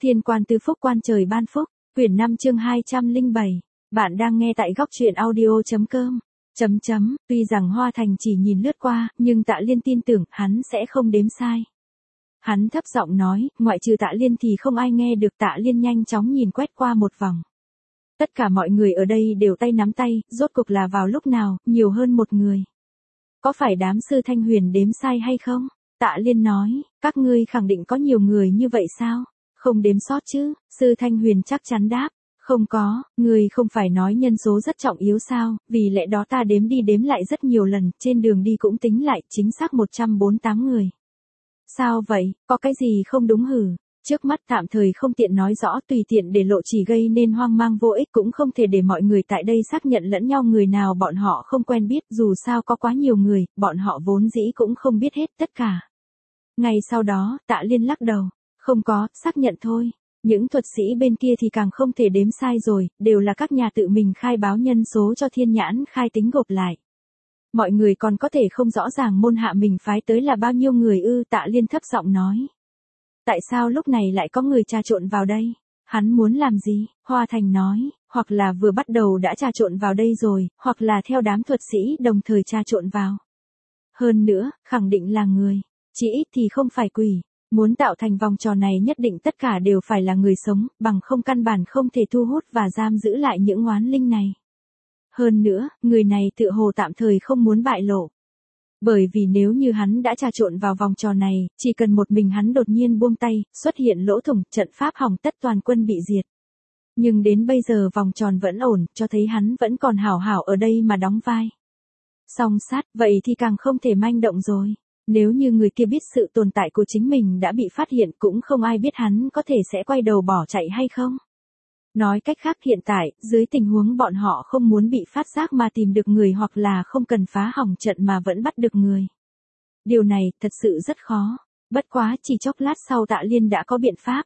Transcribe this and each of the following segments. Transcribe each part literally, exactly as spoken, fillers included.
Thiên quan tứ phúc quan trời ban phúc, quyển năm chương hai trăm lẻ bảy. Bạn đang nghe tại góc truyện audio.com. Chấm chấm, tuy rằng Hoa Thành chỉ nhìn lướt qua, nhưng Tạ Liên tin tưởng hắn sẽ không đếm sai. Hắn thấp giọng nói, ngoại trừ Tạ Liên thì không ai nghe được. Tạ Liên nhanh chóng nhìn quét qua một vòng. Tất cả mọi người ở đây đều tay nắm tay, rốt cuộc là vào lúc nào, nhiều hơn một người. Có phải đám sư Thanh Huyền đếm sai hay không? Tạ Liên nói, các ngươi khẳng định có nhiều người như vậy sao? Không đếm sót chứ? Sư Thanh Huyền chắc chắn đáp, không có, ngươi không phải nói nhân số rất trọng yếu sao, vì lẽ đó ta đếm đi đếm lại rất nhiều lần, trên đường đi cũng tính lại, chính xác một trăm bốn mươi tám người. Sao vậy, có cái gì không đúng hử? Trước mắt tạm thời không tiện nói rõ, tùy tiện để lộ chỉ gây nên hoang mang vô ích, cũng không thể để mọi người tại đây xác nhận lẫn nhau người nào bọn họ không quen biết, dù sao có quá nhiều người, bọn họ vốn dĩ cũng không biết hết tất cả. Ngay sau đó, Tạ Liên lắc đầu, không có, xác nhận thôi. Những thuật sĩ bên kia thì càng không thể đếm sai rồi, đều là các nhà tự mình khai báo nhân số cho Thiên Nhãn Khai tính gộp lại. Mọi người còn có thể không rõ ràng môn hạ mình phái tới là bao nhiêu người ư? Tạ Liên thấp giọng nói. Tại sao lúc này lại có người trà trộn vào đây? Hắn muốn làm gì? Hoa Thành nói, hoặc là vừa bắt đầu đã trà trộn vào đây rồi, hoặc là theo đám thuật sĩ đồng thời trà trộn vào. Hơn nữa, khẳng định là người, chỉ ít thì không phải quỷ. Muốn tạo thành vòng tròn này nhất định tất cả đều phải là người sống, bằng không căn bản không thể thu hút và giam giữ lại những oán linh này. Hơn nữa, người này tựa hồ tạm thời không muốn bại lộ. Bởi vì nếu như hắn đã trà trộn vào vòng tròn này, chỉ cần một mình hắn đột nhiên buông tay, xuất hiện lỗ thủng, trận pháp hỏng tất toàn quân bị diệt. Nhưng đến bây giờ vòng tròn vẫn ổn, cho thấy hắn vẫn còn hảo hảo ở đây mà đóng vai. Song sát, vậy thì càng không thể manh động rồi. Nếu như người kia biết sự tồn tại của chính mình đã bị phát hiện, cũng không ai biết hắn có thể sẽ quay đầu bỏ chạy hay không. Nói cách khác, hiện tại, dưới tình huống bọn họ không muốn bị phát giác mà tìm được người, hoặc là không cần phá hỏng trận mà vẫn bắt được người. Điều này thật sự rất khó. Bất quá chỉ chốc lát sau Tạ Liên đã có biện pháp.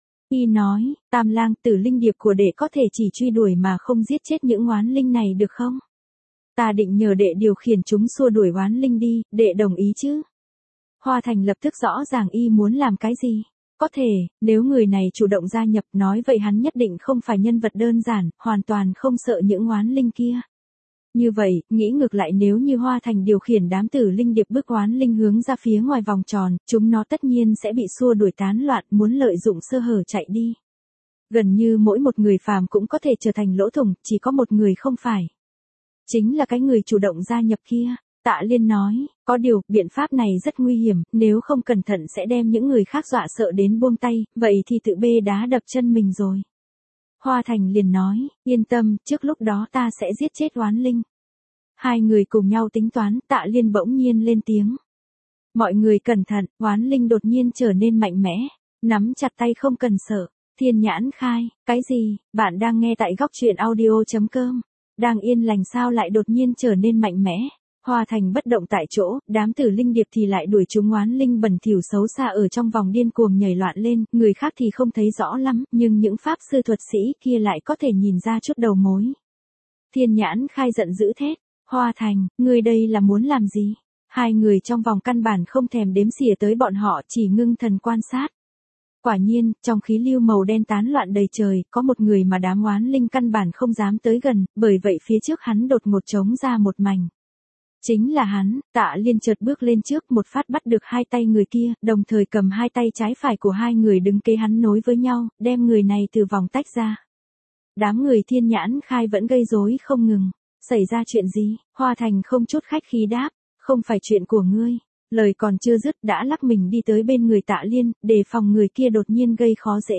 Y nói, Tam Lang Tử linh điệp của đệ có thể chỉ truy đuổi mà không giết chết những oán linh này được không? Ta định nhờ đệ điều khiển chúng xua đuổi oán linh đi, đệ đồng ý chứ? Hoa Thành lập tức rõ ràng y muốn làm cái gì. Có thể, nếu người này chủ động gia nhập, nói vậy hắn nhất định không phải nhân vật đơn giản, hoàn toàn không sợ những oán linh kia. Như vậy, nghĩ ngược lại, nếu như Hoa Thành điều khiển đám tử linh điệp bức oán linh hướng ra phía ngoài vòng tròn, chúng nó tất nhiên sẽ bị xua đuổi tán loạn, muốn lợi dụng sơ hở chạy đi. Gần như mỗi một người phàm cũng có thể trở thành lỗ thủng, chỉ có một người không phải. Chính là cái người chủ động gia nhập kia. Tạ Liên nói, có điều, biện pháp này rất nguy hiểm, nếu không cẩn thận sẽ đem những người khác dọa sợ đến buông tay, vậy thì tự bê đá đập chân mình rồi. Hoa Thành liền nói, yên tâm, trước lúc đó ta sẽ giết chết oán linh. Hai người cùng nhau tính toán, Tạ Liên bỗng nhiên lên tiếng. Mọi người cẩn thận, oán linh đột nhiên trở nên mạnh mẽ, nắm chặt tay không cần sợ. Thiên Nhãn Khai, cái gì? Bạn đang nghe tại góc truyện audio.com. Đang yên lành sao lại đột nhiên trở nên mạnh mẽ? Hoa Thành bất động tại chỗ, đám tử linh điệp thì lại đuổi chúng oán linh bẩn thỉu xấu xa ở trong vòng điên cuồng nhảy loạn lên, người khác thì không thấy rõ lắm, nhưng những pháp sư thuật sĩ kia lại có thể nhìn ra chút đầu mối. Thiên Nhãn Khai giận dữ thét, Hoa Thành, ngươi đây là muốn làm gì? Hai người trong vòng căn bản không thèm đếm xỉa tới bọn họ, chỉ ngưng thần quan sát. Quả nhiên, trong khí lưu màu đen tán loạn đầy trời, có một người mà đám oán linh căn bản không dám tới gần, bởi vậy phía trước hắn đột ngột trống ra một mảnh. Chính là hắn. Tạ Liên chợt bước lên trước, một phát bắt được hai tay người kia, đồng thời cầm hai tay trái phải của hai người đứng kế hắn nối với nhau, đem người này từ vòng tách ra. Đám người Thiên Nhãn Khai vẫn gây rối không ngừng. Xảy ra chuyện gì? Hoa Thành không chút khách khí đáp, không phải chuyện của ngươi. Lời còn chưa dứt đã lắc mình đi tới bên người Tạ Liên, đề phòng người kia đột nhiên gây khó dễ.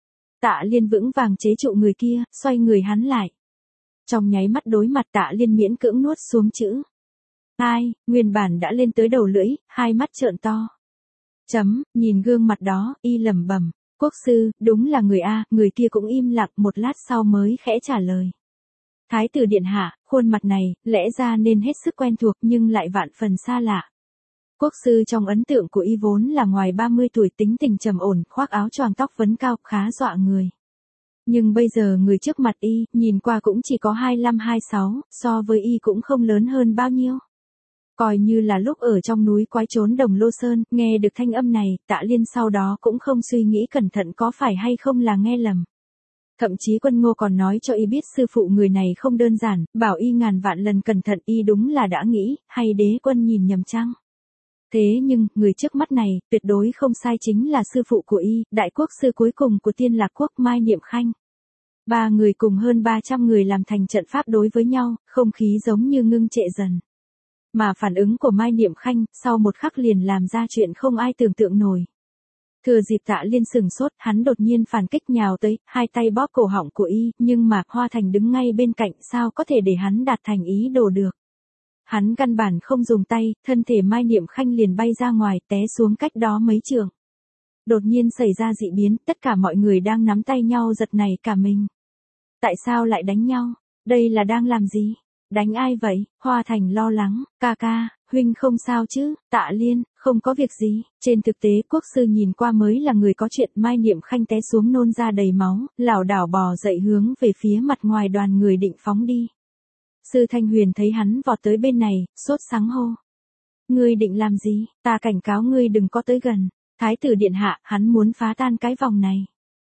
Tạ Liên vững vàng chế trụ người kia, xoay người hắn lại. Trong nháy mắt đối mặt, Tạ Liên miễn cưỡng nuốt xuống chữ ai, nguyên bản đã lên tới đầu lưỡi, hai mắt trợn to. Chấm, nhìn gương mặt đó, y lẩm bẩm, quốc sư, đúng là người A, người kia cũng im lặng một lát sau mới khẽ trả lời. Thái tử điện hạ, khuôn mặt này, lẽ ra nên hết sức quen thuộc nhưng lại vạn phần xa lạ. Quốc sư trong ấn tượng của y vốn là ngoài ba mươi tuổi, tính tình trầm ổn, khoác áo choàng, tóc vấn cao, khá dọa người. Nhưng bây giờ người trước mặt y, nhìn qua cũng chỉ có hai lăm hai sáu, so với y cũng không lớn hơn bao nhiêu. Coi như là lúc ở trong núi quái trốn Đồng Lô Sơn, nghe được thanh âm này, Tạ Liên sau đó cũng không suy nghĩ cẩn thận có phải hay không là nghe lầm. Thậm chí Quân Ngô còn nói cho y biết sư phụ người này không đơn giản, bảo y ngàn vạn lần cẩn thận, y đúng là đã nghĩ, hay đế quân nhìn nhầm chăng? Thế nhưng, người trước mắt này, tuyệt đối không sai, chính là sư phụ của y, đại quốc sư cuối cùng của Tiên Lạc Quốc Mai Niệm Khanh. Ba người cùng hơn ba trăm người làm thành trận pháp đối với nhau, không khí giống như ngưng trệ dần. Mà phản ứng của Mai Niệm Khanh, sau một khắc liền làm ra chuyện không ai tưởng tượng nổi. Thừa dịp Tạ Liên sừng sốt, hắn đột nhiên phản kích nhào tới, hai tay bóp cổ họng của y, nhưng mà Hoa Thành đứng ngay bên cạnh, sao có thể để hắn đạt thành ý đồ được. Hắn căn bản không dùng tay, thân thể Mai Niệm Khanh liền bay ra ngoài, té xuống cách đó mấy trượng. Đột nhiên xảy ra dị biến, tất cả mọi người đang nắm tay nhau giật nảy cả mình. Tại sao lại đánh nhau? Đây là đang làm gì? Đánh ai vậy? Hoa Thành lo lắng, ca ca, huynh không sao chứ? Tạ Liên, không có việc gì. Trên thực tế quốc sư nhìn qua mới là người có chuyện. Mai Niệm Khanh té xuống nôn ra đầy máu, lảo đảo bò dậy hướng về phía mặt ngoài đoàn người định phóng đi. Sư Thanh Huyền thấy hắn vọt tới bên này, sốt sắng hô. Ngươi định làm gì? Ta cảnh cáo ngươi đừng có tới gần. Thái tử điện hạ, hắn muốn phá tan cái vòng này.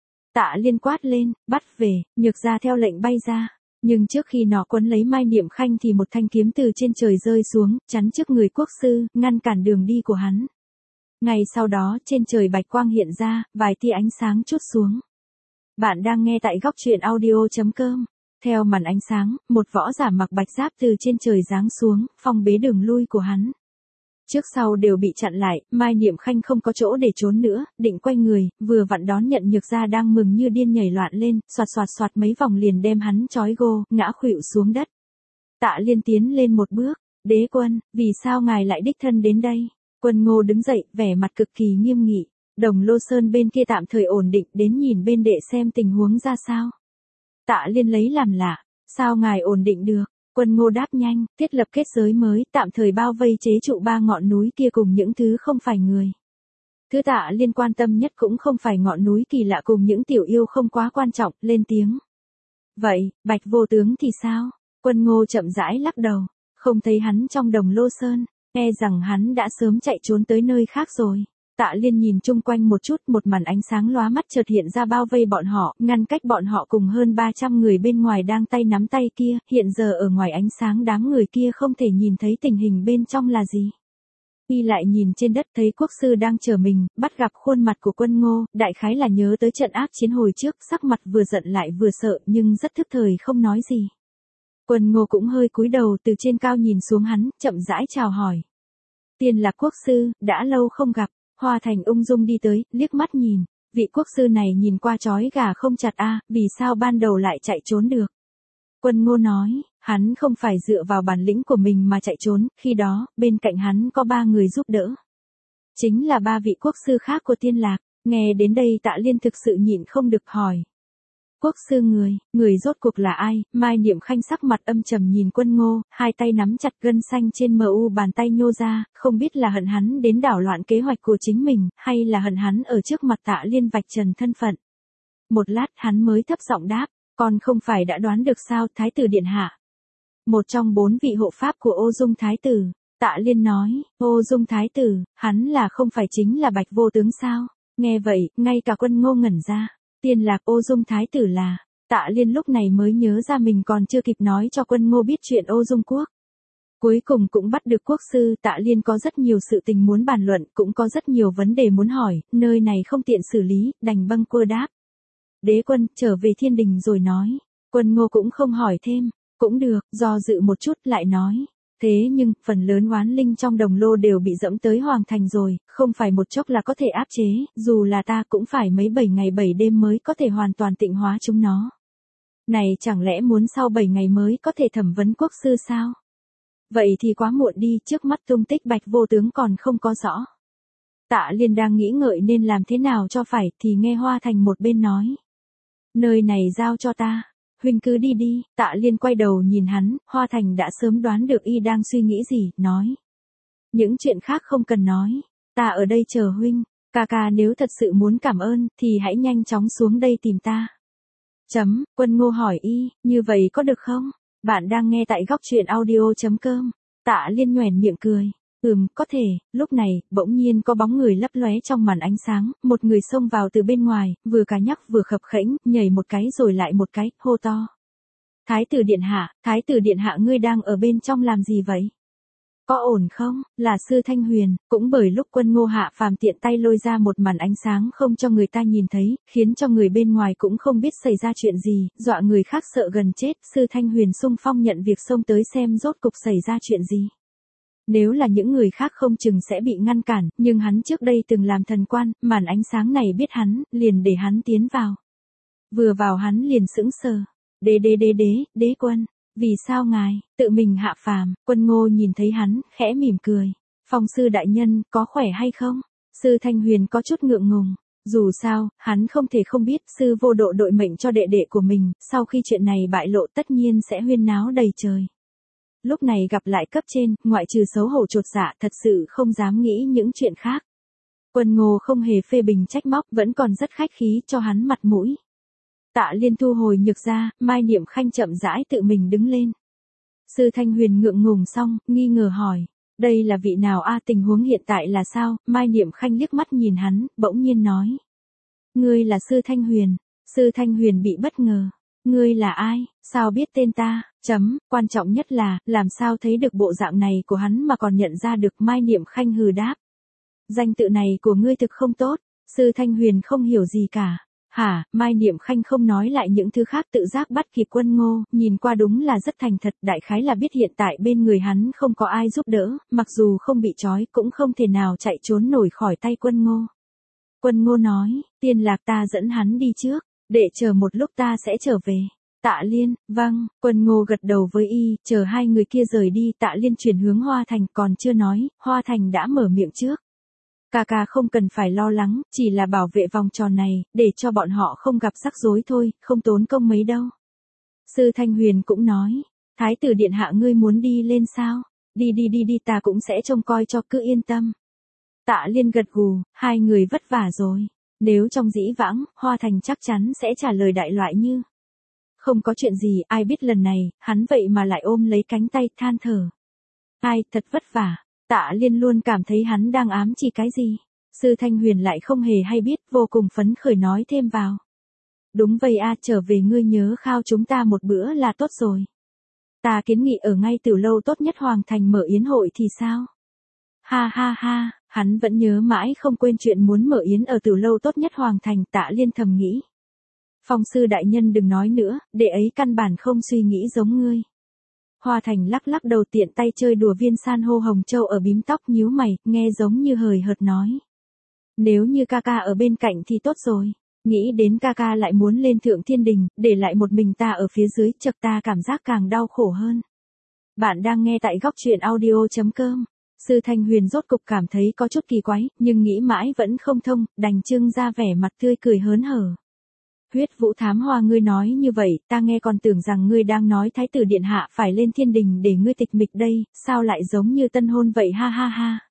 Tạ Liên quát lên, bắt về, nhược ra theo lệnh bay ra. Nhưng trước khi nó quấn lấy Mai Niệm Khanh thì một thanh kiếm từ trên trời rơi xuống, chắn trước người quốc sư, ngăn cản đường đi của hắn. Ngay sau đó trên trời bạch quang hiện ra, vài tia ánh sáng trút xuống. Bạn đang nghe tại góc truyện audio chấm com. Theo màn ánh sáng, một võ giả mặc bạch giáp từ trên trời giáng xuống, phong bế đường lui của hắn. Trước sau đều bị chặn lại, Mai Niệm Khanh không có chỗ để trốn nữa, định quay người, vừa vặn đón nhận nhược ra đang mừng như điên nhảy loạn lên, xoạt xoạt xoạt mấy vòng liền đem hắn trói gô, ngã khuỵu xuống đất. Tạ Liên tiến lên một bước, đế quân, vì sao ngài lại đích thân đến đây? Quân Ngô đứng dậy, vẻ mặt cực kỳ nghiêm nghị, Đồng Lô Sơn bên kia tạm thời ổn định, đến nhìn bên đệ xem tình huống ra sao. Tạ Liên lấy làm lạ, sao ngài ổn định được? Quân Ngô đáp nhanh, thiết lập kết giới mới, tạm thời bao vây chế trụ ba ngọn núi kia cùng những thứ không phải người. Thứ Tạ Liên quan tâm nhất cũng không phải ngọn núi kỳ lạ cùng những tiểu yêu không quá quan trọng, lên tiếng. Vậy, Bạch Vô Tướng thì sao? Quân Ngô chậm rãi lắc đầu, không thấy hắn trong Đồng Lô Sơn, e rằng hắn đã sớm chạy trốn tới nơi khác rồi. Tạ Liên nhìn chung quanh một chút, một màn ánh sáng lóa mắt chợt hiện ra bao vây bọn họ, ngăn cách bọn họ cùng hơn ba trăm người bên ngoài đang tay nắm tay kia, hiện giờ ở ngoài ánh sáng đám người kia không thể nhìn thấy tình hình bên trong là gì. Y lại nhìn trên đất thấy quốc sư đang chờ mình, bắt gặp khuôn mặt của Quân Ngô, đại khái là nhớ tới trận ác chiến hồi trước, sắc mặt vừa giận lại vừa sợ nhưng rất thức thời không nói gì. Quân Ngô cũng hơi cúi đầu từ trên cao nhìn xuống hắn, chậm rãi chào hỏi. Tiên Lạc quốc sư, đã lâu không gặp. Hoa Thành ung dung đi tới, liếc mắt nhìn, vị quốc sư này nhìn qua chói gà không chặt a, vì sao ban đầu lại chạy trốn được? Quân Ngô nói, hắn không phải dựa vào bản lĩnh của mình mà chạy trốn, khi đó, bên cạnh hắn có ba người giúp đỡ. Chính là ba vị quốc sư khác của Tiên Lạc, nghe đến đây Tạ Liên thực sự nhịn không được hỏi. Quốc sư người, người rốt cuộc là ai? Mai Niệm Khanh sắc mặt âm trầm nhìn Quân Ngô, hai tay nắm chặt gân xanh trên mờ u bàn tay nhô ra, không biết là hận hắn đến đảo loạn kế hoạch của chính mình, hay là hận hắn ở trước mặt Tạ Liên vạch trần thân phận. Một lát hắn mới thấp giọng đáp, còn không phải đã đoán được sao, Thái tử điện hạ. Một trong bốn vị hộ pháp của Ô Dung Thái tử, Tạ Liên nói, Ô Dung Thái tử, hắn là không phải chính là Bạch Vô Tướng sao? Nghe vậy, ngay cả Quân Ngô ngẩn ra. Tiên Lạc Ô Dung Thái tử là, Tạ Liên lúc này mới nhớ ra mình còn chưa kịp nói cho Quân Ngô biết chuyện Ô Dung Quốc. Cuối cùng cũng bắt được quốc sư, Tạ Liên có rất nhiều sự tình muốn bàn luận, cũng có rất nhiều vấn đề muốn hỏi, nơi này không tiện xử lý, đành bâng quơ đáp. Đế quân, trở về thiên đình rồi nói. Quân Ngô cũng không hỏi thêm, cũng được, do dự một chút lại nói. Thế nhưng, phần lớn oán linh trong Đồng Lô đều bị dẫm tới Hoàng Thành rồi, không phải một chốc là có thể áp chế, dù là ta cũng phải mấy bảy ngày bảy đêm mới có thể hoàn toàn tịnh hóa chúng nó. Này chẳng lẽ muốn sau bảy ngày mới có thể thẩm vấn quốc sư sao? Vậy thì quá muộn đi, trước mắt tung tích Bạch Vô Tướng còn không có rõ. Tạ Liên đang nghĩ ngợi nên làm thế nào cho phải, thì nghe Hoa Thành một bên nói. Nơi này giao cho ta. Huynh cứ đi đi, Tạ Liên quay đầu nhìn hắn, Hoa Thành đã sớm đoán được y đang suy nghĩ gì, nói. Những chuyện khác không cần nói, ta ở đây chờ huynh, ca ca nếu thật sự muốn cảm ơn, thì hãy nhanh chóng xuống đây tìm ta. Chấm, Quân Ngô hỏi y, như vậy có được không? Bạn đang nghe tại góc truyện audio chấm com. Tạ Liên nhoẻn miệng cười. Ừm, có thể. Lúc này, bỗng nhiên có bóng người lấp lóe trong màn ánh sáng, một người xông vào từ bên ngoài, vừa cá nhắc vừa khập khễnh, nhảy một cái rồi lại một cái, hô to. Thái tử điện hạ, thái tử điện hạ ngươi đang ở bên trong làm gì vậy? Có ổn không? Là Sư Thanh Huyền, cũng bởi lúc Quân Ngô Hạ Phàm tiện tay lôi ra một màn ánh sáng không cho người ta nhìn thấy, khiến cho người bên ngoài cũng không biết xảy ra chuyện gì, dọa người khác sợ gần chết, Sư Thanh Huyền xung phong nhận việc xông tới xem rốt cục xảy ra chuyện gì. Nếu là những người khác không chừng sẽ bị ngăn cản, nhưng hắn trước đây từng làm thần quan, màn ánh sáng này biết hắn, liền để hắn tiến vào. Vừa vào hắn liền sững sờ. Đế đế đế đế, đế quân. Vì sao ngài, tự mình hạ phàm? Quân Ngô nhìn thấy hắn, khẽ mỉm cười. Phong sư đại nhân, có khỏe hay không? Sư Thanh Huyền có chút ngượng ngùng. Dù sao, hắn không thể không biết sư vô độ đội mệnh cho đệ đệ của mình, sau khi chuyện này bại lộ tất nhiên sẽ huyên náo đầy trời. Lúc này gặp lại cấp trên, ngoại trừ xấu hổ chột dạ thật sự không dám nghĩ những chuyện khác. Quân Ngô không hề phê bình trách móc, vẫn còn rất khách khí cho hắn mặt mũi. Tạ Liên thu hồi nhược ra, Mai Niệm Khanh chậm rãi tự mình đứng lên. Sư Thanh Huyền ngượng ngùng xong, nghi ngờ hỏi. Đây là vị nào a tình huống hiện tại là sao? Mai Niệm Khanh liếc mắt nhìn hắn, bỗng nhiên nói. Ngươi là Sư Thanh Huyền. Sư Thanh Huyền bị bất ngờ. Ngươi là ai? Sao biết tên ta? Chấm, quan trọng nhất là, làm sao thấy được bộ dạng này của hắn mà còn nhận ra được. Mai Niệm Khanh hừ đáp. Danh tự này của ngươi thực không tốt. Sư Thanh Huyền không hiểu gì cả. Hả, Mai Niệm Khanh không nói lại những thứ khác tự giác bắt kịp Quân Ngô, nhìn qua đúng là rất thành thật, đại khái là biết hiện tại bên người hắn không có ai giúp đỡ, mặc dù không bị trói cũng không thể nào chạy trốn nổi khỏi tay Quân Ngô. Quân Ngô nói, Tiên Lạc ta dẫn hắn đi trước, để chờ một lúc ta sẽ trở về. Tạ Liên, vâng, Quân Ngô gật đầu với y, chờ hai người kia rời đi, Tạ Liên chuyển hướng Hoa Thành, còn chưa nói, Hoa Thành đã mở miệng trước. Ca ca không cần phải lo lắng, chỉ là bảo vệ vòng tròn này, để cho bọn họ không gặp rắc rối thôi, không tốn công mấy đâu. Sư Thanh Huyền cũng nói, Thái tử điện hạ ngươi muốn đi lên sao? Đi đi đi đi ta cũng sẽ trông coi cho, cứ yên tâm. Tạ Liên gật gù, hai người vất vả rồi. Nếu trong dĩ vãng, Hoa Thành chắc chắn sẽ trả lời đại loại như. Không có chuyện gì, ai biết lần này, hắn vậy mà lại ôm lấy cánh tay than thở. Ai, thật vất vả. Tạ Liên luôn cảm thấy hắn đang ám chỉ cái gì. Sư Thanh Huyền lại không hề hay biết, vô cùng phấn khởi nói thêm vào. Đúng vậy a, trở về ngươi nhớ khao chúng ta một bữa là tốt rồi. Ta kiến nghị ở ngay Tiểu Lâu tốt nhất Hoàng Thành mở yến hội thì sao? Ha ha ha, hắn vẫn nhớ mãi không quên chuyện muốn mở yến ở Tiểu Lâu tốt nhất Hoàng Thành. Tạ Liên thầm nghĩ. Phong sư đại nhân đừng nói nữa, đệ ấy căn bản không suy nghĩ giống ngươi. Hoa Thành lắc lắc đầu tiện tay chơi đùa viên san hô hồng châu ở bím tóc nhíu mày, nghe giống như hời hợt nói. Nếu như ca ca ở bên cạnh thì tốt rồi. Nghĩ đến ca ca lại muốn lên thượng thiên đình, để lại một mình ta ở phía dưới, chợt ta cảm giác càng đau khổ hơn. Bạn đang nghe tại góc truyện audio chấm com. Sư Thanh Huyền rốt cục cảm thấy có chút kỳ quái, nhưng nghĩ mãi vẫn không thông, đành trưng ra vẻ mặt tươi cười hớn hở. Huyết Vũ Thám Hoa ngươi nói như vậy, ta nghe còn tưởng rằng ngươi đang nói Thái tử điện hạ phải lên thiên đình để ngươi tịch mịch đây, sao lại giống như tân hôn vậy ha ha ha.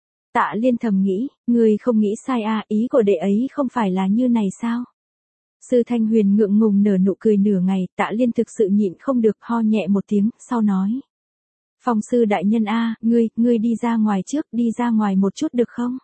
Tạ Liên thầm nghĩ, ngươi không nghĩ sai à, ý của đệ ấy không phải là như này sao? Sư Thanh Huyền ngượng ngùng nở nụ cười nửa ngày, Tạ Liên thực sự nhịn không được, ho nhẹ một tiếng, sau nói. Phong sư đại nhân a, ngươi, ngươi đi ra ngoài trước, đi ra ngoài một chút được không?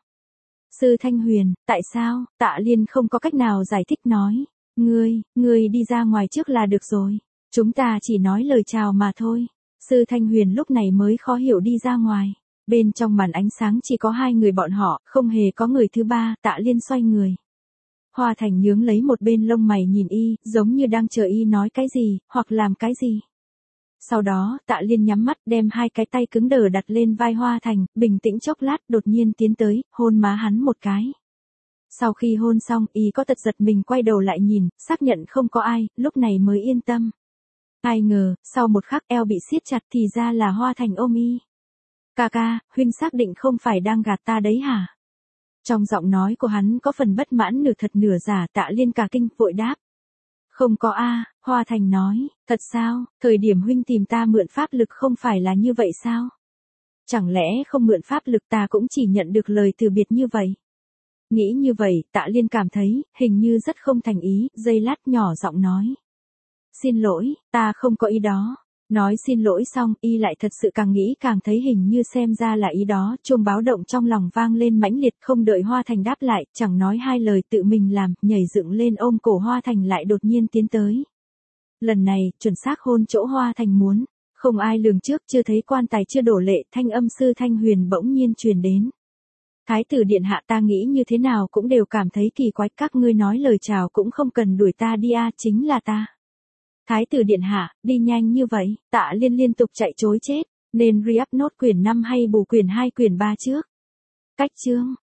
Sư Thanh Huyền, tại sao? Tạ Liên không có cách nào giải thích nói. Ngươi, ngươi đi ra ngoài trước là được rồi. Chúng ta chỉ nói lời chào mà thôi. Sư Thanh Huyền lúc này mới khó hiểu đi ra ngoài. Bên trong màn ánh sáng chỉ có hai người bọn họ, không hề có người thứ ba. Tạ Liên xoay người. Hoa Thành nhướng lấy một bên lông mày nhìn y, giống như đang chờ y nói cái gì, hoặc làm cái gì. Sau đó, Tạ Liên nhắm mắt đem hai cái tay cứng đờ đặt lên vai Hoa Thành, bình tĩnh chốc lát đột nhiên tiến tới, hôn má hắn một cái. Sau khi hôn xong, y có tật giật mình quay đầu lại nhìn, xác nhận không có ai, lúc này mới yên tâm. Ai ngờ, sau một khắc eo bị siết chặt thì ra là Hoa Thành ôm y. Ca ca, huynh xác định không phải đang gạt ta đấy hả? Trong giọng nói của hắn có phần bất mãn nửa thật nửa giả. Tạ Liên cả kinh vội đáp. Không có a, Hoa Thành nói, thật sao, thời điểm huynh tìm ta mượn pháp lực không phải là như vậy sao? Chẳng lẽ không mượn pháp lực ta cũng chỉ nhận được lời từ biệt như vậy? Nghĩ như vậy, Tạ Liên cảm thấy, hình như rất không thành ý, giây lát nhỏ giọng nói. Xin lỗi, ta không có ý đó. Nói xin lỗi xong, y lại thật sự càng nghĩ càng thấy hình như xem ra là ý đó, chuông báo động trong lòng vang lên mãnh liệt, không đợi Hoa Thành đáp lại, chẳng nói hai lời tự mình làm, nhảy dựng lên ôm cổ Hoa Thành lại đột nhiên tiến tới. Lần này, chuẩn xác hôn chỗ Hoa Thành muốn, không ai lường trước, chưa thấy quan tài chưa đổ lệ, thanh âm Sư Thanh Huyền bỗng nhiên truyền đến. Thái tử điện hạ, ta nghĩ như thế nào cũng đều cảm thấy kỳ quái, các ngươi nói lời chào cũng không cần đuổi ta đi a, chính là ta. Thái tử điện hạ, đi nhanh như vậy, Tạ Liên liên tục chạy chối chết, nên re-up nốt quyển năm hay bù quyển hai quyển ba trước. Cách chương